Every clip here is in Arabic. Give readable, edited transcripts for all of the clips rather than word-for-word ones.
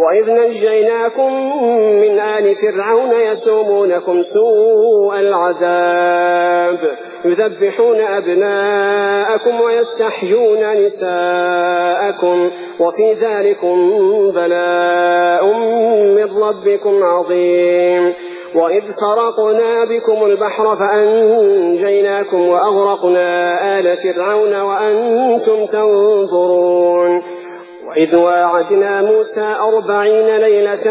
وإذ نجيناكم من آل فرعون يسومونكم سوء العذاب يذبحون أبناءكم ويستحيون نساءكم وفي ذلكم بلاء من ربكم عظيم. وإذ فرقنا بكم البحر فأنجيناكم وأغرقنا آل فرعون وأنتم تنظرون. وإذ واعدنا موسى 40 ليلة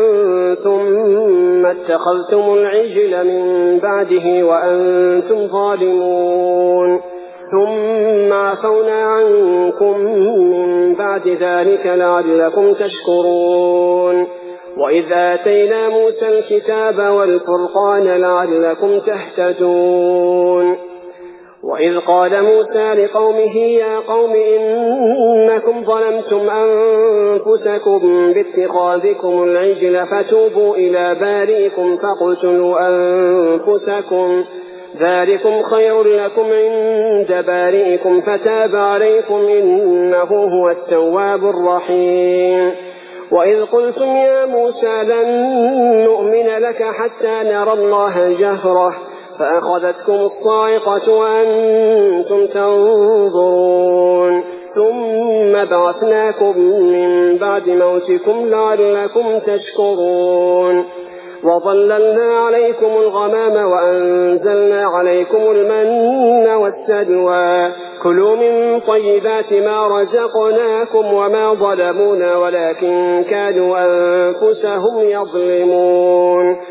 ثم اتخذتم العجل من بعده وأنتم ظالمون ثم عفونا عنكم من بعد ذلك لعلكم تشكرون. وإذ آتينا موسى الكتاب والفرقان لعلكم تهتدون. وإذ قال موسى لقومه يا قوم إنكم ظلمتم أنفسكم باتخاذكم العجل فتوبوا إلى بارئكم فاقتلوا أنفسكم ذلكم خير لكم عند بارئكم فتاب عليكم إنه هو التواب الرحيم. وإذ قلتم يا موسى لن نؤمن لك حتى نرى الله جهرة فأخذتكم الصاعقة وأنتم تنظرون ثم بعثناكم من بعد موتكم لعلكم تشكرون. وظللنا عليكم الغمام وأنزلنا عليكم المن والسلوى كلوا من طيبات ما رزقناكم وما ظلمونا ولكن كانوا أنفسهم يظلمون.